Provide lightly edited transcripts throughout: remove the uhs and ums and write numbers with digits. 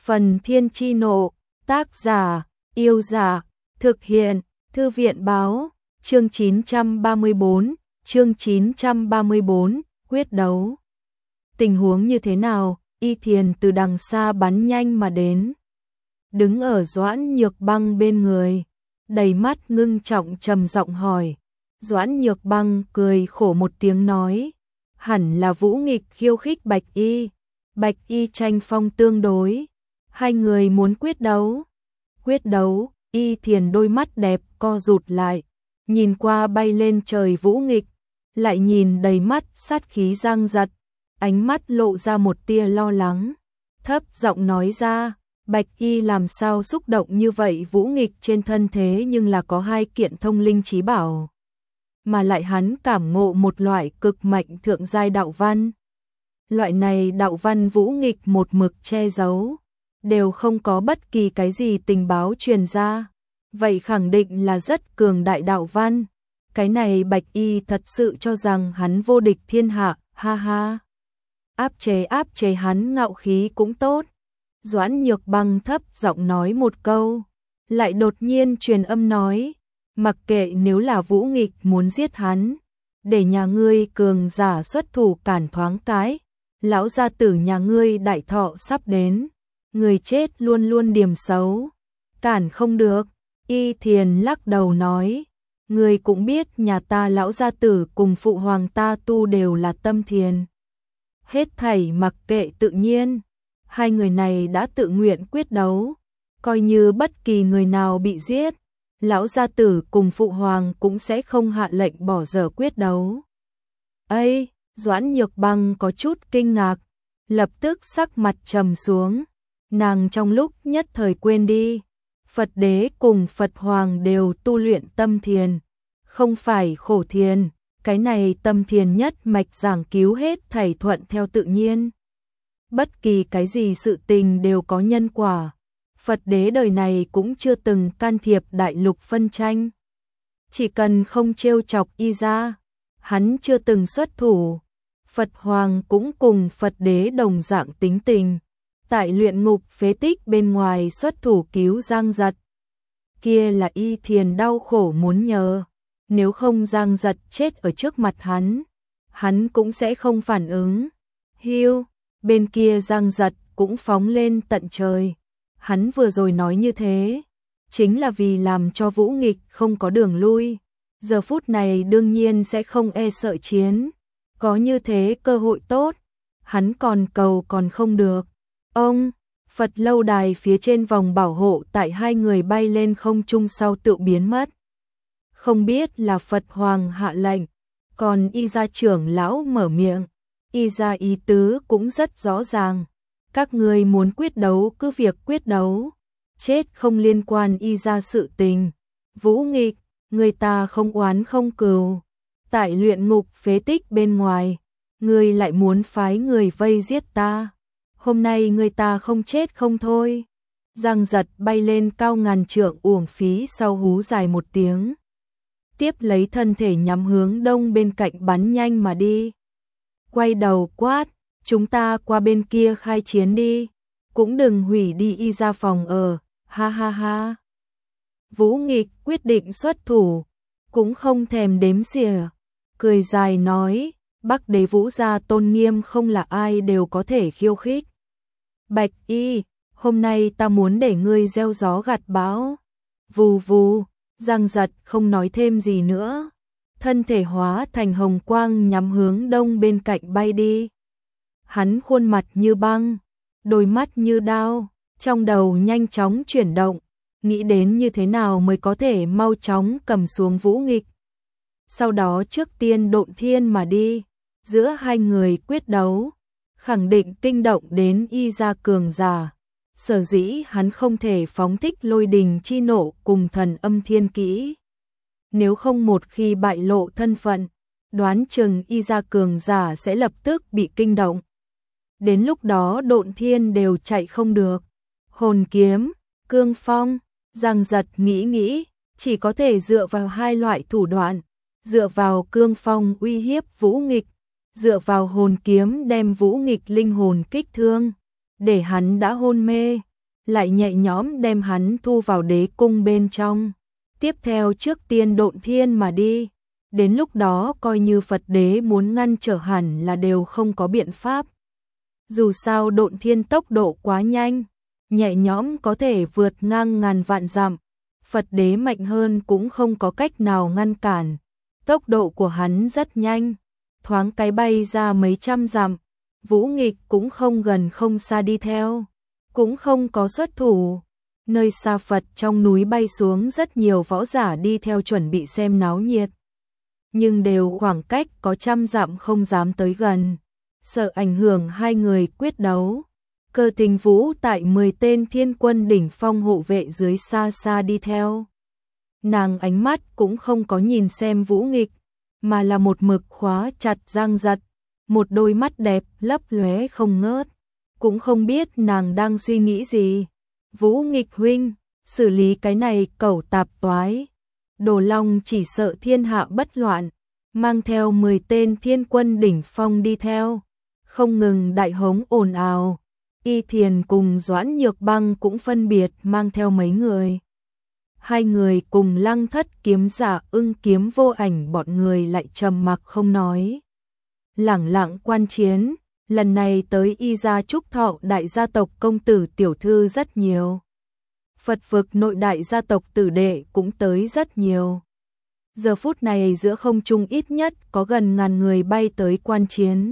Phần Thiên Chi Nộ, tác giả, Yêu Giả, thực hiện, Thư viện Báo, chương 934, quyết đấu. Tình huống như thế nào? Y Thiền từ đằng xa bắn nhanh mà đến. Đứng ở Doãn Nhược Băng bên người, đầy mắt ngưng trọng trầm giọng hỏi. Doãn Nhược Băng cười khổ một tiếng nói, hẳn là Vũ Nghịch khiêu khích Bạch Y. Bạch Y tranh phong tương đối, hai người muốn quyết đấu. Quyết đấu, Y Thiền đôi mắt đẹp co rụt lại, nhìn qua bay lên trời Vũ Nghịch, lại nhìn đầy mắt sát khí giăng giật, ánh mắt lộ ra một tia lo lắng, thấp giọng nói ra, Bạch Y làm sao xúc động như vậy? Vũ Nghịch trên thân thế nhưng là có 2 kiện thông linh chí bảo, mà lại hắn cảm ngộ một loại cực mạnh thượng giai đạo văn. Loại này đạo văn Vũ Nghịch một mực che giấu, đều không có bất kỳ cái gì tình báo truyền ra, vậy khẳng định là rất cường đại đạo văn. Cái này Bạch Y thật sự cho rằng hắn vô địch thiên hạ, ha ha. Áp chế hắn ngạo khí cũng tốt. Doãn Nhược Băng thấp giọng nói một câu, lại đột nhiên truyền âm nói, mặc kệ nếu là Vũ Nghịch muốn giết hắn, để nhà ngươi cường giả xuất thủ cản thoáng cái, lão gia tử nhà ngươi đại thọ sắp đến, người chết luôn luôn điểm xấu, cản không được. Y Thiền lắc đầu nói, người cũng biết nhà ta lão gia tử cùng phụ hoàng ta tu đều là tâm thiền, hết thảy mặc kệ tự nhiên. Hai người này đã tự nguyện quyết đấu, coi như bất kỳ người nào bị giết, lão gia tử cùng phụ hoàng cũng sẽ không hạ lệnh bỏ dở quyết đấu. Ây, Doãn Nhược Băng có chút kinh ngạc, lập tức sắc mặt trầm xuống, nàng trong lúc nhất thời quên đi, Phật đế cùng Phật hoàng đều tu luyện tâm thiền, không phải khổ thiền, cái này tâm thiền nhất mạch giảng cứu hết thảy thuận theo tự nhiên. Bất kỳ cái gì sự tình đều có nhân quả. Phật đế đời này cũng chưa từng can thiệp đại lục phân tranh. Chỉ cần không trêu chọc y ra, hắn chưa từng xuất thủ. Phật hoàng cũng cùng Phật đế đồng dạng tính tình. Tại luyện ngục phế tích bên ngoài xuất thủ cứu Giang Giật. Kia là Y Thiền đau khổ muốn nhờ. Nếu không Giang Giật chết ở trước mặt hắn cũng sẽ không phản ứng. Hiu. Bên kia Giang Giật cũng phóng lên tận trời. Hắn vừa rồi nói như thế, chính là vì làm cho Vũ Nghịch không có đường lui. Giờ phút này đương nhiên sẽ không e sợ chiến. Có như thế cơ hội tốt, hắn còn cầu còn không được. Ông, Phật lâu đài phía trên vòng bảo hộ tại hai người bay lên không trung sau tự biến mất. Không biết là Phật Hoàng hạ lệnh, còn Y gia trưởng lão mở miệng. Y gia ý tứ cũng rất rõ ràng, các ngươi muốn quyết đấu cứ việc quyết đấu, chết không liên quan Y gia sự tình. Vũ Nghịch, người ta không oán không cừu, tại luyện ngục phế tích bên ngoài, ngươi lại muốn phái người vây giết ta, hôm nay người ta không chết không thôi. Giang Giật bay lên cao ngàn trượng uổng phí sau hú dài một tiếng, tiếp lấy thân thể nhắm hướng đông bên cạnh bắn nhanh mà đi. Quay đầu quát, chúng ta qua bên kia khai chiến đi, cũng đừng hủy đi Y gia phòng ở, ha ha ha. Vũ Nghịch quyết định xuất thủ, cũng không thèm đếm xỉa, cười dài nói, Bắc đế Vũ gia tôn nghiêm không là ai đều có thể khiêu khích. Bạch Y, hôm nay ta muốn để ngươi gieo gió gặt bão. Vù vù, Giang Giật không nói thêm gì nữa. Thân thể hóa thành hồng quang nhắm hướng đông bên cạnh bay đi. Hắn khuôn mặt như băng, đôi mắt như đao, trong đầu nhanh chóng chuyển động, nghĩ đến như thế nào mới có thể mau chóng cầm xuống Vũ Nghịch. Sau đó trước tiên độn thiên mà đi, giữa hai người quyết đấu, khẳng định kinh động đến Y gia cường giả. Sở dĩ hắn không thể phóng thích lôi đình chi nộ cùng thần âm thiên kỹ. Nếu không một khi bại lộ thân phận, đoán chừng Y gia cường giả sẽ lập tức bị kinh động. Đến lúc đó độn thiên đều chạy không được. Hồn kiếm, cương phong, Giang Giật nghĩ, chỉ có thể dựa vào hai loại thủ đoạn. Dựa vào cương phong uy hiếp Vũ Nghịch, dựa vào hồn kiếm đem Vũ Nghịch linh hồn kích thương, để hắn đã hôn mê, lại nhẹ nhõm đem hắn thu vào đế cung bên trong. Tiếp theo trước tiên độn thiên mà đi. Đến lúc đó coi như Phật đế muốn ngăn trở hẳn là đều không có biện pháp. Dù sao độn thiên tốc độ quá nhanh, nhẹ nhõm có thể vượt ngang ngàn vạn dặm. Phật đế mạnh hơn cũng không có cách nào ngăn cản. Tốc độ của hắn rất nhanh, thoáng cái bay ra mấy trăm dặm. Vũ Nghịch cũng không gần không xa đi theo, cũng không có xuất thủ. Nơi xa Phật trong núi bay xuống rất nhiều võ giả đi theo chuẩn bị xem náo nhiệt. Nhưng đều khoảng cách có trăm dặm không dám tới gần, sợ ảnh hưởng hai người quyết đấu. Cơ Tình Vũ tại 10 tên thiên quân đỉnh phong hộ vệ dưới xa xa đi theo. Nàng ánh mắt cũng không có nhìn xem Vũ Nghịch, mà là một mực khóa chặt Giang Giật, một đôi mắt đẹp lấp lóe không ngớt, cũng không biết nàng đang suy nghĩ gì. Vũ Nghịch huynh, xử lý cái này cẩu tạp toái. Đồ Long chỉ sợ thiên hạ bất loạn, mang theo 10 tên thiên quân đỉnh phong đi theo, không ngừng đại hống ồn ào. Y Thiền cùng Doãn Nhược Băng cũng phân biệt mang theo mấy người. Hai người cùng Lăng Thất kiếm giả Ưng Kiếm Vô Ảnh bọn người lại trầm mặc không nói. Lẳng lặng quan chiến, lần này tới Y gia Trúc Thọ đại gia tộc công tử tiểu thư rất nhiều. Phật vực nội đại gia tộc tử đệ cũng tới rất nhiều. Giờ phút này giữa không trung ít nhất có gần ngàn người bay tới quan chiến.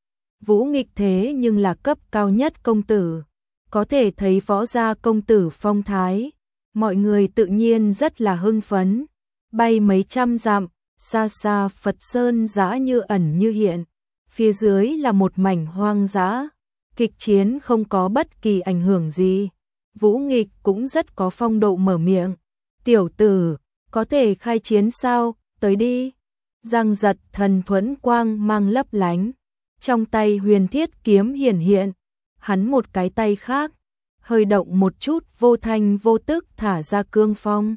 Vũ Nghịch thế nhưng là cấp cao nhất công tử, có thể thấy võ gia công tử phong thái, mọi người tự nhiên rất là hưng phấn. Bay mấy trăm dặm, xa xa Phật Sơn dã như ẩn như hiện, phía dưới là một mảnh hoang dã, kịch chiến không có bất kỳ ảnh hưởng gì. Vũ Nghịch cũng rất có phong độ mở miệng, tiểu tử, có thể khai chiến sao, tới đi. Giang Giật thần thuẫn quang mang lấp lánh, trong tay huyền thiết kiếm hiển hiện, hắn một cái tay khác, hơi động một chút vô thanh vô tức thả ra cương phong.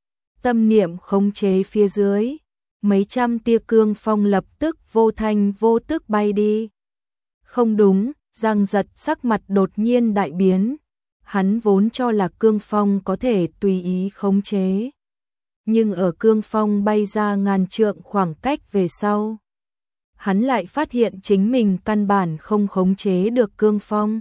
Tâm niệm khống chế phía dưới, mấy trăm tia cương phong lập tức vô thanh vô tức bay đi. Không đúng, Giang Giật sắc mặt đột nhiên đại biến, hắn vốn cho là cương phong có thể tùy ý khống chế. Nhưng ở cương phong bay ra ngàn trượng khoảng cách về sau, hắn lại phát hiện chính mình căn bản không khống chế được cương phong.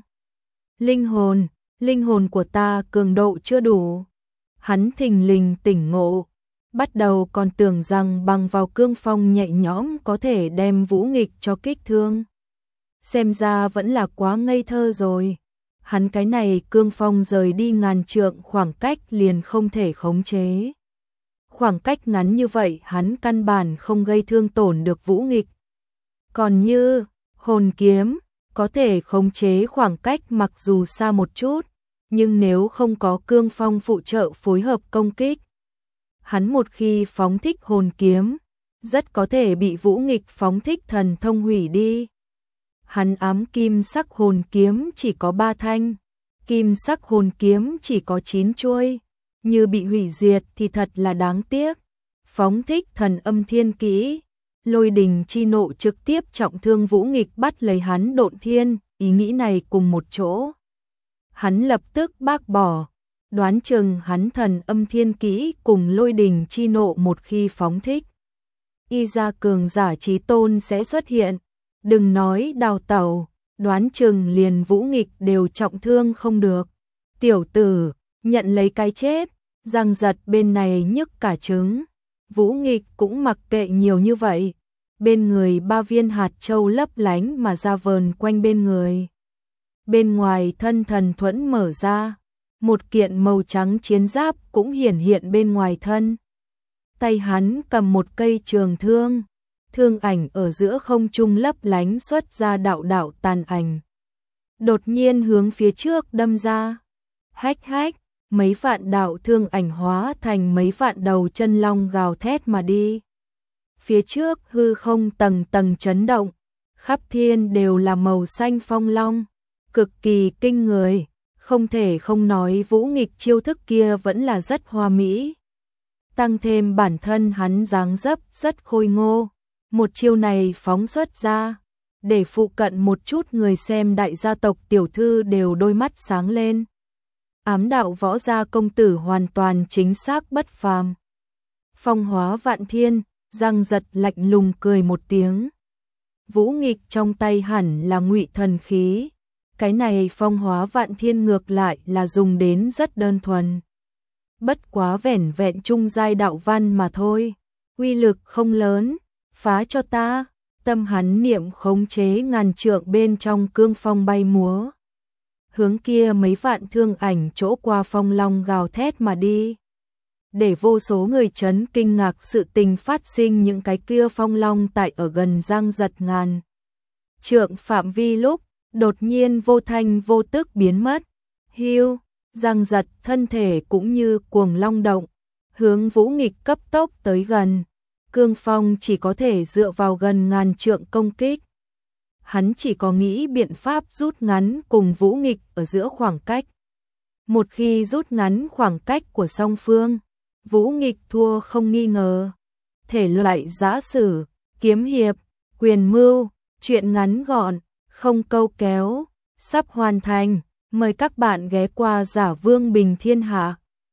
Linh hồn của ta cường độ chưa đủ. Hắn thình lình tỉnh ngộ, bắt đầu còn tưởng rằng bằng vào cương phong nhẹ nhõm có thể đem Vũ Nghịch cho kích thương. Xem ra vẫn là quá ngây thơ rồi. Hắn cái này cương phong rời đi ngàn trượng khoảng cách liền không thể khống chế. Khoảng cách ngắn như vậy hắn căn bản không gây thương tổn được Vũ Nghịch. Còn như hồn kiếm, có thể khống chế khoảng cách mặc dù xa một chút, nhưng nếu không có cương phong phụ trợ phối hợp công kích, hắn một khi phóng thích hồn kiếm, rất có thể bị Vũ Nghịch phóng thích thần thông hủy đi. Hắn ám kim sắc hồn kiếm chỉ có 3 thanh, kim sắc hồn kiếm chỉ có 9 chuôi, như bị hủy diệt thì thật là đáng tiếc. Phóng thích thần âm thiên kỹ, lôi đình chi nộ trực tiếp trọng thương Vũ Nghịch bắt lấy hắn độn thiên, ý nghĩ này cùng một chỗ. Hắn lập tức bác bỏ, đoán chừng hắn thần âm thiên kỹ cùng lôi đình chi nộ một khi phóng thích, Y gia cường giả chí tôn sẽ xuất hiện, đừng nói đào tẩu, đoán chừng liền Vũ Nghịch đều trọng thương không được. Tiểu tử, nhận lấy cái chết. Giang Giật bên này nhức cả trứng. Vũ Nghịch cũng mặc kệ nhiều như vậy, bên người 3 viên hạt châu lấp lánh mà ra vờn quanh bên người. Bên ngoài thân thần thuẫn mở ra, một kiện màu trắng chiến giáp cũng hiển hiện bên ngoài thân. Tay hắn cầm một cây trường thương, thương ảnh ở giữa không trung lấp lánh xuất ra đạo đạo tàn ảnh. Đột nhiên hướng phía trước đâm ra. Hách hách, mấy vạn đạo thương ảnh hóa thành mấy vạn đầu chân long gào thét mà đi. Phía trước hư không tầng tầng chấn động, khắp thiên đều là màu xanh phong long, cực kỳ kinh người, không thể không nói Vũ Nghịch chiêu thức kia vẫn là rất hoa mỹ. Tăng thêm bản thân hắn dáng dấp rất khôi ngô, một chiêu này phóng xuất ra, để phụ cận một chút người xem đại gia tộc tiểu thư đều đôi mắt sáng lên. ám đạo võ gia công tử hoàn toàn chính xác bất phàm. Phong hóa vạn thiên, Giang Giật lạnh lùng cười một tiếng. Vũ nghịch trong tay hẳn là ngụy thần khí. Cái này phong hóa vạn thiên ngược lại là dùng đến rất đơn thuần. Bất quá vẻn vẹn trung giai đạo văn mà thôi. Uy lực không lớn, phá cho ta. Tâm hắn niệm khống chế ngàn trượng bên trong cương phong bay múa. Hướng kia mấy vạn thương ảnh chỗ qua phong long gào thét mà đi. Để vô số người chấn kinh ngạc sự tình phát sinh, những cái kia phong long tại ở gần Giang Giật ngàn trượng phạm vi lúc, đột nhiên vô thanh vô tức biến mất. Hưu, Giang Giật thân thể cũng như cuồng long động, hướng Vũ nghịch cấp tốc tới gần. Cương phong chỉ có thể dựa vào gần ngàn trượng công kích. Hắn chỉ có nghĩ biện pháp rút ngắn cùng Vũ nghịch ở giữa khoảng cách. Một khi rút ngắn khoảng cách của song phương, Vũ nghịch thua không nghi ngờ. Thể loại giã sử, kiếm hiệp, quyền mưu, truyện ngắn gọn, không câu kéo, sắp hoàn thành. Mời các bạn ghé qua Giả Vương Bình Thiên Hạ.